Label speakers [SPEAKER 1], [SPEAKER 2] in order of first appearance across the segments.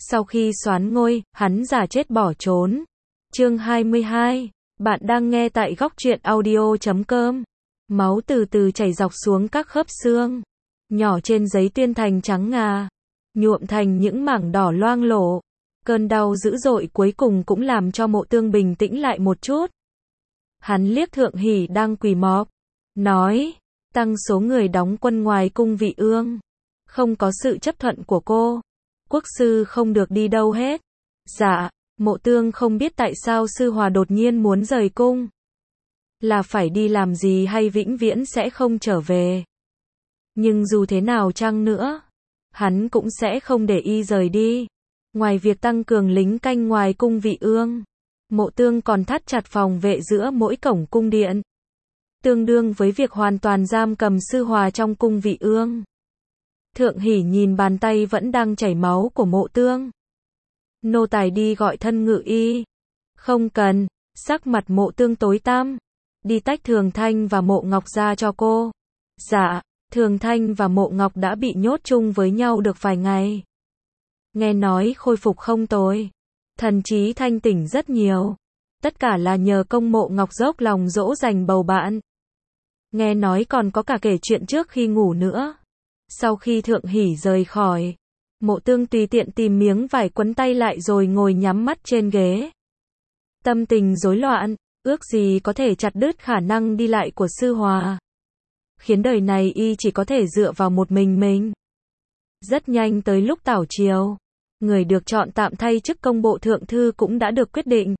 [SPEAKER 1] Sau khi soán ngôi, hắn giả chết bỏ trốn. Chương 22. Bạn đang nghe tại góc truyện audio.com. Máu từ từ chảy dọc xuống các khớp xương, nhỏ trên giấy tuyên thành trắng ngà, nhuộm thành những mảng đỏ loang lổ. Cơn đau dữ dội cuối cùng cũng làm cho Mộ Tương bình tĩnh lại một chút. Hắn liếc Thượng Hỷ đang quỳ mọp, nói, tăng số người đóng quân ngoài cung Vị Ương. Không có sự chấp thuận của cô, quốc sư không được đi đâu hết. Dạ. Mộ Tương không biết tại sao Sư Hòa đột nhiên muốn rời cung. Là phải đi làm gì hay vĩnh viễn sẽ không trở về. Nhưng dù thế nào chăng nữa, hắn cũng sẽ không để y rời đi. Ngoài việc tăng cường lính canh ngoài cung Vị Ương, Mộ Tương còn thắt chặt phòng vệ giữa mỗi cổng cung điện, tương đương với việc hoàn toàn giam cầm Sư Hòa trong cung Vị Ương. Thượng Hỷ nhìn bàn tay vẫn đang chảy máu của Mộ Tương. Nô tài đi gọi thân ngự y. Không cần. Sắc mặt Mộ Tương tối tăm. Đi tách Thường Thanh và Mộ Ngọc ra cho cô. Dạ. Thường Thanh và Mộ Ngọc đã bị nhốt chung với nhau được vài ngày. Nghe nói khôi phục không tồi, thần trí thanh tỉnh rất nhiều. Tất cả là nhờ công Mộ Ngọc dốc lòng dỗ dành bầu bạn. Nghe nói còn có cả kể chuyện trước khi ngủ nữa. Sau khi Thượng Hỷ rời khỏi, Mộ Tương tùy tiện tìm miếng vải quấn tay lại rồi ngồi nhắm mắt trên ghế. Tâm tình rối loạn, ước gì có thể chặt đứt khả năng đi lại của Sư Hòa. Khiến đời này y chỉ có thể dựa vào một mình. Rất nhanh tới lúc tảo chiều, người được chọn tạm thay chức công bộ thượng thư cũng đã được quyết định.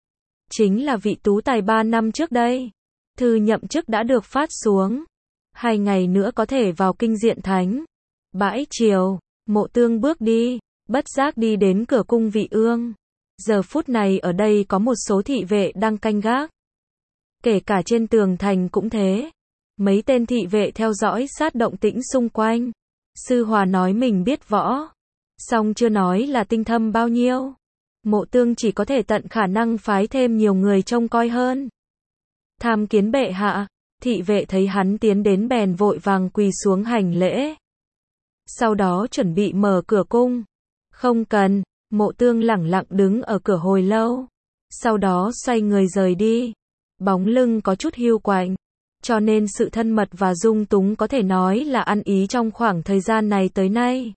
[SPEAKER 1] Chính là vị tú tài 3 năm trước đây. Thư nhậm chức đã được phát xuống. 2 ngày nữa có thể vào kinh Diện Thánh. Bãi chiều, Mộ Tương bước đi, bất giác đi đến cửa cung Vị Ương. Giờ phút này ở đây có một số thị vệ đang canh gác. Kể cả trên tường thành cũng thế. Mấy tên thị vệ theo dõi sát động tĩnh xung quanh. Sư Hòa nói mình biết võ, song chưa nói là tinh thâm bao nhiêu. Mộ Tương chỉ có thể tận khả năng phái thêm nhiều người trông coi hơn. Tham kiến bệ hạ. Thị vệ thấy hắn tiến đến bèn vội vàng quỳ xuống hành lễ. Sau đó chuẩn bị mở cửa cung. Không cần. Mộ Tương lẳng lặng đứng ở cửa hồi lâu. Sau đó xoay người rời đi. Bóng lưng có chút hiu quạnh, cho nên sự thân mật và dung túng có thể nói là ăn ý trong khoảng thời gian này tới nay.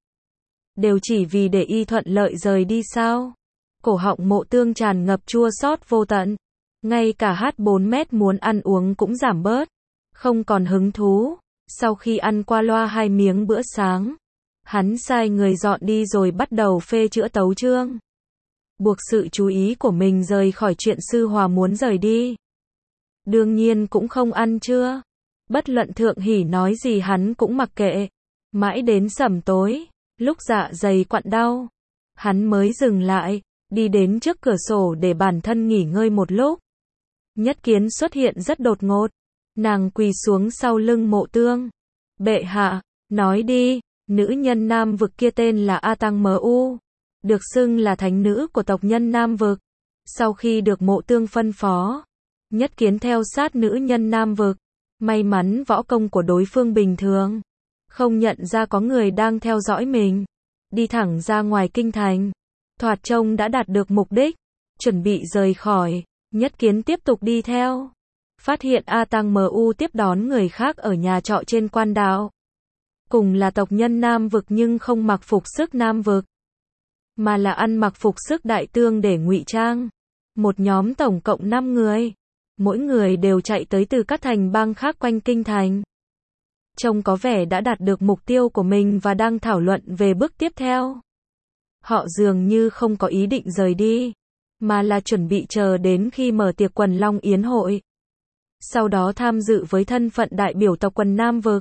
[SPEAKER 1] Đều chỉ vì để y thuận lợi rời đi sao? Cổ họng Mộ Tương tràn ngập chua xót vô tận. Ngay cả H4 muốn ăn uống cũng giảm bớt. Không còn hứng thú. Sau khi ăn qua loa 2 miếng bữa sáng, hắn sai người dọn đi rồi bắt đầu phê chữa tấu chương. Buộc sự chú ý của mình rời khỏi chuyện Sư Hòa muốn rời đi. Đương nhiên cũng không ăn trưa. Bất luận Thượng Hỷ nói gì hắn cũng mặc kệ. Mãi đến sẩm tối, lúc dạ dày quặn đau, hắn mới dừng lại, đi đến trước cửa sổ để bản thân nghỉ ngơi một lúc. Nhất Kiến xuất hiện rất đột ngột. Nàng quỳ xuống sau lưng Mộ Tương. Bệ hạ, nói đi. Nữ nhân Nam Vực kia tên là A Tăng Mu, được xưng là thánh nữ của tộc nhân Nam Vực. Sau khi được Mộ Tương phân phó, Nhất Kiến theo sát nữ nhân Nam Vực. May mắn võ công của đối phương bình thường, không nhận ra có người đang theo dõi mình. Đi thẳng ra ngoài kinh thành. Thoạt trông đã đạt được mục đích. Chuẩn bị rời khỏi, Nhất Kiến tiếp tục đi theo. Phát hiện A Tăng Mu tiếp đón người khác ở nhà trọ trên quan đạo. Cùng là tộc nhân Nam Vực nhưng không mặc phục sức Nam Vực, mà là ăn mặc phục sức Đại Tương để ngụy trang. Một nhóm tổng cộng 5 người. Mỗi người đều chạy tới từ các thành bang khác quanh kinh thành. Trông có vẻ đã đạt được mục tiêu của mình và đang thảo luận về bước tiếp theo. Họ dường như không có ý định rời đi, mà là chuẩn bị chờ đến khi mở tiệc quần long yến hội. Sau đó tham dự với thân phận đại biểu tộc quần Nam Vực.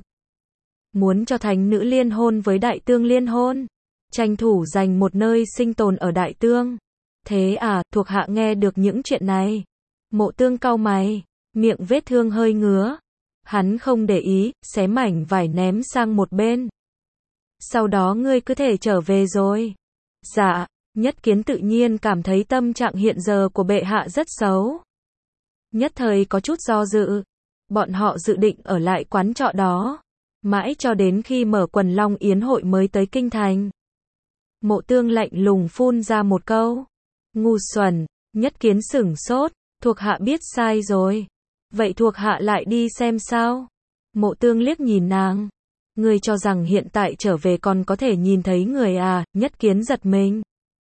[SPEAKER 1] Muốn cho thánh nữ liên hôn với Đại Tương liên hôn. Tranh thủ giành một nơi sinh tồn ở Đại Tương. Thế à, thuộc hạ nghe được những chuyện này. Mộ Tương cau mày, miệng vết thương hơi ngứa. Hắn không để ý, xé mảnh vải ném sang một bên. Sau đó ngươi cứ thể trở về rồi. Dạ. Nhất Kiến tự nhiên cảm thấy tâm trạng hiện giờ của bệ hạ rất xấu. Nhất thời có chút do dự. Bọn họ dự định ở lại quán trọ đó, mãi cho đến khi mở quần long yến hội mới tới kinh thành. Mộ Tương lạnh lùng phun ra một câu. Ngu xuẩn. Nhất Kiến sửng sốt, thuộc hạ biết sai rồi. Vậy thuộc hạ lại đi xem sao? Mộ Tương liếc nhìn nàng. Ngươi cho rằng hiện tại trở về còn có thể nhìn thấy người à? Nhất Kiến giật mình.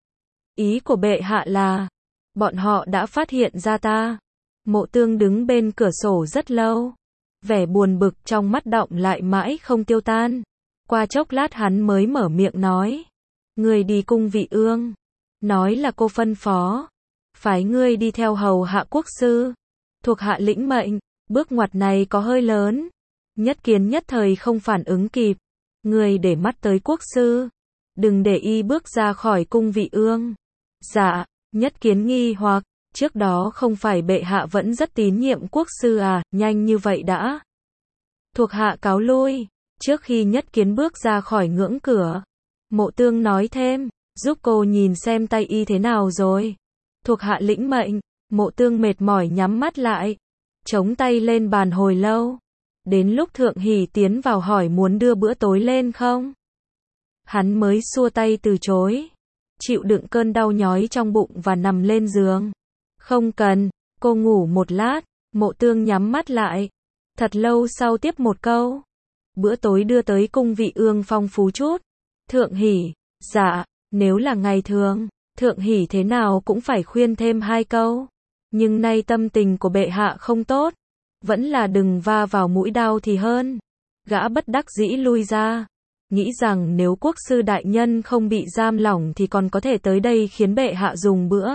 [SPEAKER 1] Ý của bệ hạ là, bọn họ đã phát hiện ra ta. Mộ Tương đứng bên cửa sổ rất lâu. Vẻ buồn bực trong mắt đọng lại mãi không tiêu tan. Qua chốc lát hắn mới mở miệng nói. Ngươi đi cung vị ương. Nói là cô phân phó. Phái ngươi đi theo hầu hạ quốc sư. Thuộc hạ lĩnh mệnh. Bước ngoặt này có hơi lớn. Nhất Kiến nhất thời không phản ứng kịp. Ngươi để mắt tới quốc sư. Đừng để y bước ra khỏi cung vị ương. Dạ. Nhất Kiến nghi hoặc. Trước đó không phải bệ hạ vẫn rất tín nhiệm quốc sư à? Nhanh như vậy đã. Thuộc hạ cáo lui. Trước khi Nhất Kiến bước ra khỏi ngưỡng cửa, Mộ Tương nói thêm, giúp cô nhìn xem tay y thế nào rồi. Thuộc hạ lĩnh mệnh. Mộ Tương mệt mỏi nhắm mắt lại, chống tay lên bàn hồi lâu. Đến lúc Thượng Hỷ tiến vào hỏi muốn đưa bữa tối lên không, hắn mới xua tay từ chối, chịu đựng cơn đau nhói trong bụng và nằm lên giường. Không cần, cô ngủ một lát. Mộ Tương nhắm mắt lại. Thật lâu sau tiếp một câu. Bữa tối đưa tới cung vị ương phong phú chút. Thượng Hỷ, dạ, nếu là ngày thường, Thượng Hỷ thế nào cũng phải khuyên thêm 2 câu. Nhưng nay tâm tình của bệ hạ không tốt, vẫn là đừng va vào mũi đau thì hơn. Gã bất đắc dĩ lui ra, nghĩ rằng nếu quốc sư đại nhân không bị giam lỏng thì còn có thể tới đây khiến bệ hạ dùng bữa.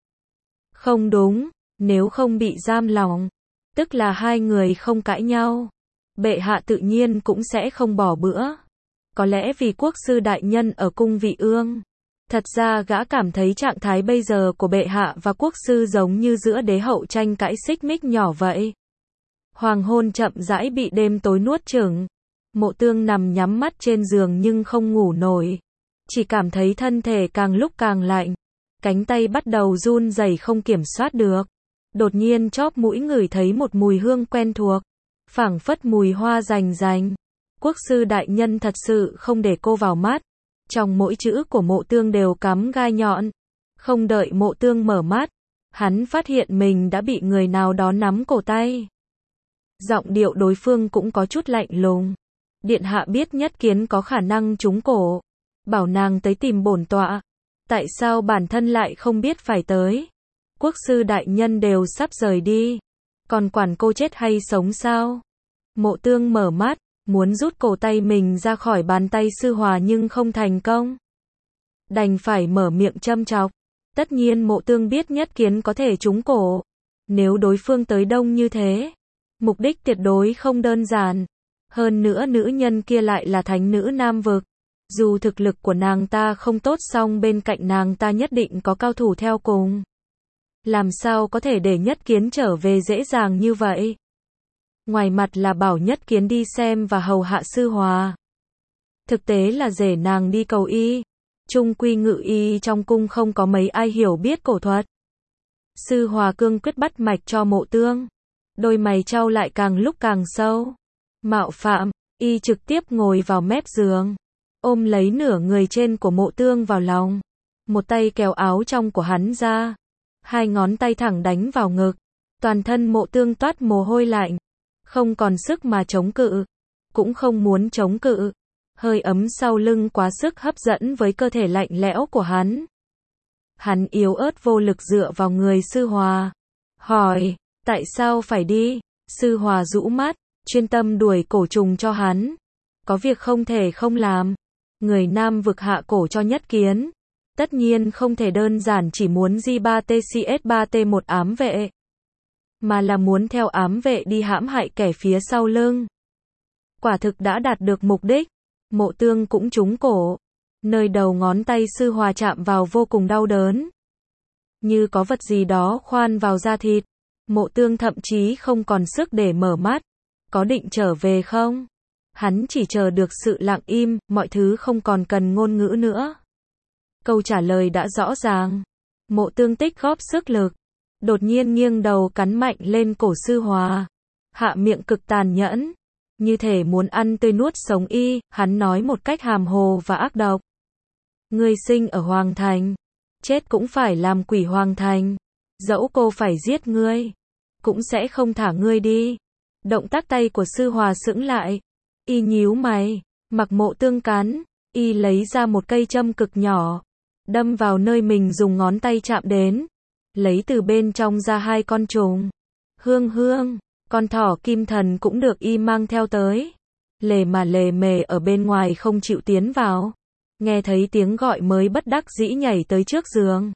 [SPEAKER 1] Không đúng, nếu không bị giam lỏng, tức là hai người không cãi nhau, bệ hạ tự nhiên cũng sẽ không bỏ bữa. Có lẽ vì quốc sư đại nhân ở cung vị ương. Thật ra gã cảm thấy trạng thái bây giờ của bệ hạ và quốc sư giống như giữa đế hậu tranh cãi xích mích nhỏ vậy. Hoàng hôn chậm rãi bị đêm tối nuốt chửng. Mộ Tương nằm nhắm mắt trên giường nhưng không ngủ nổi. Chỉ cảm thấy thân thể càng lúc càng lạnh. Cánh tay bắt đầu run rẩy không kiểm soát được. Đột nhiên chóp mũi ngửi thấy một mùi hương quen thuộc. Phảng phất mùi hoa rành rành. Quốc sư đại nhân thật sự không để cô vào mắt. Trong mỗi chữ của Mộ Tương đều cắm gai nhọn. Không đợi Mộ Tương mở mắt, hắn phát hiện mình đã bị người nào đó nắm cổ tay. Giọng điệu đối phương cũng có chút lạnh lùng. Điện hạ biết Nhất Kiến có khả năng trúng cổ, bảo nàng tới tìm bổn tọa. Tại sao bản thân lại không biết phải tới? Quốc sư đại nhân đều sắp rời đi, còn quản cô chết hay sống sao? Mộ Tương mở mắt, muốn rút cổ tay mình ra khỏi bàn tay Sư Hòa nhưng không thành công. Đành phải mở miệng châm chọc. Tất nhiên Mộ Tương biết Nhất Kiến có thể trúng cổ. Nếu đối phương tới đông như thế, mục đích tuyệt đối không đơn giản. Hơn nữa nữ nhân kia lại là thánh nữ Nam Vực. Dù thực lực của nàng ta không tốt song bên cạnh nàng ta nhất định có cao thủ theo cùng. Làm sao có thể để Nhất Kiến trở về dễ dàng như vậy? Ngoài mặt là bảo Nhất Kiến đi xem và hầu hạ Sư Hòa. Thực tế là rể nàng đi cầu y. Chung quy ngự y trong cung không có mấy ai hiểu biết cổ thuật. Sư Hòa cương quyết bắt mạch cho Mộ Tương. Đôi mày chau lại càng lúc càng sâu. Mạo phạm, y trực tiếp ngồi vào mép giường, ôm lấy nửa người trên của Mộ Tương vào lòng. Một tay kéo áo trong của hắn ra. Hai ngón tay thẳng đánh vào ngực. Toàn thân Mộ Tương toát mồ hôi lạnh. Không còn sức mà chống cự. Cũng không muốn chống cự. Hơi ấm sau lưng quá sức hấp dẫn với cơ thể lạnh lẽo của hắn. Hắn yếu ớt vô lực dựa vào người Sư Hòa. Hỏi, tại sao phải đi? Sư Hòa rũ mắt, chuyên tâm đuổi cổ trùng cho hắn. Có việc không thể không làm. Người Nam Vực hạ cổ cho Nhất Kiến. Tất nhiên không thể đơn giản chỉ muốn J3TCS3T1 ám vệ. Mà là muốn theo ám vệ đi hãm hại kẻ phía sau lưng. Quả thực đã đạt được mục đích. Mộ Tương cũng trúng cổ. Nơi đầu ngón tay Sư Hòa chạm vào vô cùng đau đớn. Như có vật gì đó khoan vào da thịt. Mộ Tương thậm chí không còn sức để mở mắt. Có định trở về không? Hắn chỉ chờ được sự lặng im, mọi thứ không còn cần ngôn ngữ nữa. Câu trả lời đã rõ ràng. Mộ Tương tích góp sức lực. Đột nhiên nghiêng đầu cắn mạnh lên cổ Sư Hòa. Hạ miệng cực tàn nhẫn. Như thể muốn ăn tươi nuốt sống y, hắn nói một cách hàm hồ và ác độc. Ngươi sinh ở Hoàng Thành, chết cũng phải làm quỷ Hoàng Thành. Dẫu cô phải giết ngươi, cũng sẽ không thả ngươi đi. Động tác tay của Sư Hòa sững lại. Y nhíu mày, mặc Mộ Tương cắn, y lấy ra một cây châm cực nhỏ, đâm vào nơi mình dùng ngón tay chạm đến, lấy từ bên trong ra 2 con trùng. Hương hương, con thỏ kim thần cũng được y mang theo tới. Lề mề ở bên ngoài không chịu tiến vào. Nghe thấy tiếng gọi mới bất đắc dĩ nhảy tới trước giường.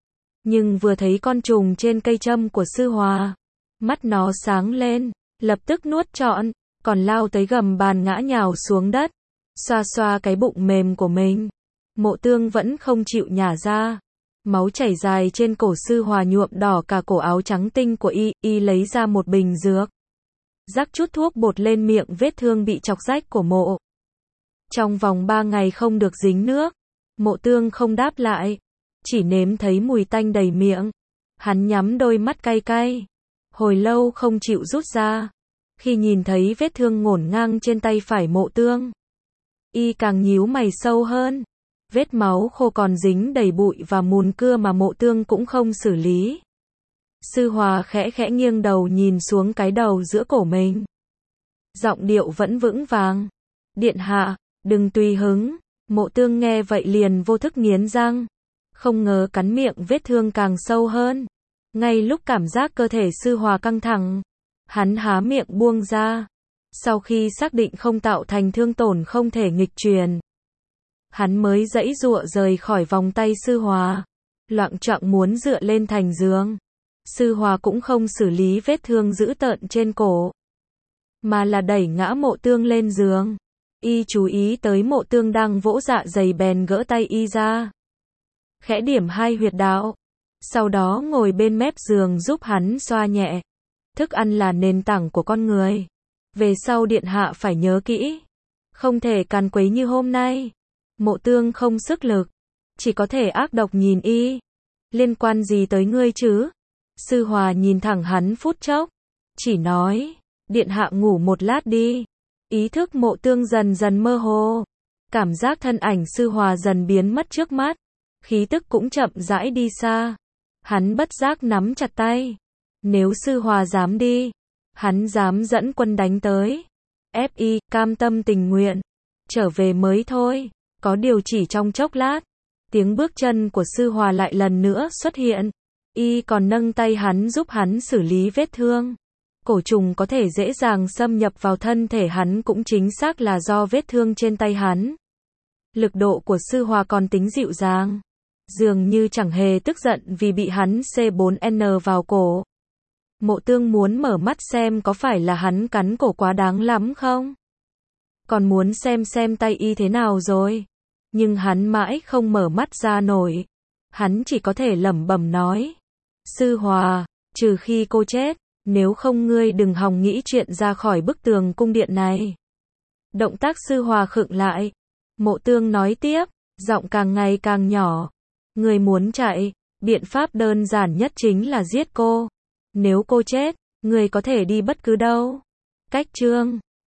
[SPEAKER 1] Nhưng vừa thấy con trùng trên cây châm của Sư Hòa, mắt nó sáng lên, lập tức nuốt trọn, còn lao tới gầm bàn ngã nhào xuống đất, xoa xoa cái bụng mềm của mình. Mộ Tương vẫn không chịu nhả ra. Máu chảy dài trên cổ Sư Hòa nhuộm đỏ cả cổ áo trắng tinh của y lấy ra một bình dược. Rắc chút thuốc bột lên miệng vết thương bị chọc rách của Mộ. Trong vòng 3 ngày không được dính nước. Mộ Tương không đáp lại, chỉ nếm thấy mùi tanh đầy miệng. Hắn nhắm đôi mắt cay cay, hồi lâu không chịu rút ra. Khi nhìn thấy vết thương ngổn ngang trên tay phải Mộ Tương, y càng nhíu mày sâu hơn. Vết máu khô còn dính đầy bụi và mùn cưa mà Mộ Tương cũng không xử lý. Sư Hòa khẽ khẽ nghiêng đầu nhìn xuống cái đầu giữa cổ mình. Giọng điệu vẫn vững vàng. Điện hạ, đừng tùy hứng. Mộ Tương nghe vậy liền vô thức nghiến răng. Không ngờ cắn miệng vết thương càng sâu hơn. Ngay lúc cảm giác cơ thể Sư Hòa căng thẳng, hắn há miệng buông ra. Sau khi xác định không tạo thành thương tổn không thể nghịch truyền, hắn mới giãy giụa rời khỏi vòng tay Sư Hòa, loạng choạng muốn dựa lên thành giường. Sư Hòa cũng không xử lý vết thương dữ tợn trên cổ, mà là đẩy ngã Mộ Tương lên giường. Y chú ý tới Mộ Tương đang vỗ dạ dày bèn gỡ tay y ra, khẽ điểm 2 huyệt đạo, sau đó ngồi bên mép giường giúp hắn xoa nhẹ. Thức ăn là nền tảng của con người. Về sau điện hạ phải nhớ kỹ, không thể càn quấy như hôm nay. Mộ Tương không sức lực, chỉ có thể ác độc nhìn y. Liên quan gì tới ngươi chứ? Sư Hòa nhìn thẳng hắn phút chốc, chỉ nói, điện hạ ngủ một lát đi. Ý thức Mộ Tương dần dần mơ hồ, cảm giác thân ảnh Sư Hòa dần biến mất trước mắt, khí tức cũng chậm rãi đi xa. Hắn bất giác nắm chặt tay. Nếu Sư Hòa dám đi, hắn dám dẫn quân đánh tới. F.I. cam tâm tình nguyện, trở về mới thôi. Có điều chỉ trong chốc lát, tiếng bước chân của Sư Hòa lại lần nữa xuất hiện. Y còn nâng tay hắn giúp hắn xử lý vết thương. Cổ trùng có thể dễ dàng xâm nhập vào thân thể hắn cũng chính xác là do vết thương trên tay hắn. Lực độ của Sư Hòa còn tính dịu dàng, dường như chẳng hề tức giận vì bị hắn C4N vào cổ. Mộ Tương muốn mở mắt xem có phải là hắn cắn cổ quá đáng lắm không? Còn muốn xem tay y thế nào rồi. Nhưng hắn mãi không mở mắt ra nổi. Hắn chỉ có thể lẩm bẩm nói. Sư Hòa, trừ khi cô chết, nếu không ngươi đừng hòng nghĩ chuyện ra khỏi bức tường cung điện này. Động tác Sư Hòa khựng lại. Mộ Tương nói tiếp, giọng càng ngày càng nhỏ. Ngươi muốn chạy, biện pháp đơn giản nhất chính là giết cô. Nếu cô chết, ngươi có thể đi bất cứ đâu. Cách chương